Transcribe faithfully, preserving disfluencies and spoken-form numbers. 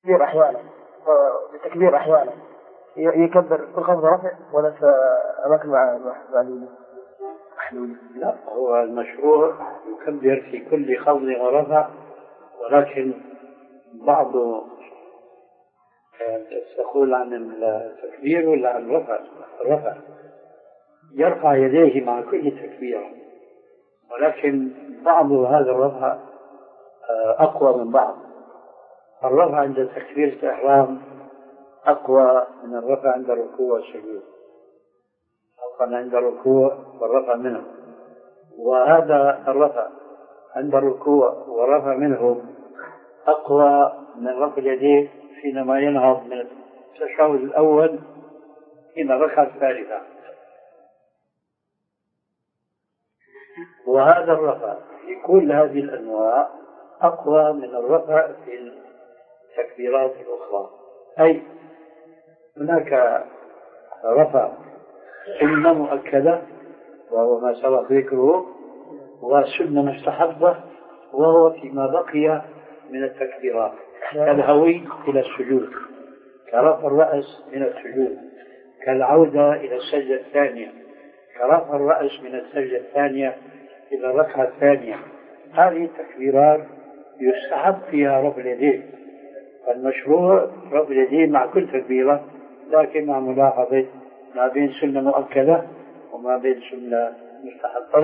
التكبير أحيانا التكبير أحيانا يكبر كل خفض رفع ولا في أماكن معلولة محلولة؟ لا، هو المشروع يكبر في كل خفض ورفع، ولكن بعض تقول عن التكبير ولا عن الرفع؟ الرفع يرفع يديه مع كل تكبير، ولكن بعض هذا الرفع أقوى من بعض. الرفع عند تكبيرة الإحرام أقوى من الرفع عند الركوع والسجود، أقوى عند الركوع والرفع منه، وهذا الرفع عند الركوع والرفع منه أقوى من رفع اليدين حينما ينهض من التشهد الأول إلى الركعة الثالثة. وهذا الرفع في كل هذه الأنواع أقوى من الرفع في التكبيرات الأخرى. أي هناك رفع سنة مؤكدة وهو ما سبق ذكره، وسنة مستحبة وهو فيما بقي من التكبيرات، كالهوي إلى السجود، كرفع الرأس من السجود، كالعودة إلى السجدة الثانية، كرفع الرأس من السجدة الثانية إلى الركعة الثانية. هذه التكبيرات يستحب فيها رفع اليدين، المشروع رفع اليدين مع كل تكبيرة، لكن مع ملاحظة ما بين سنة مؤكدة وما بين سنة مستحبة.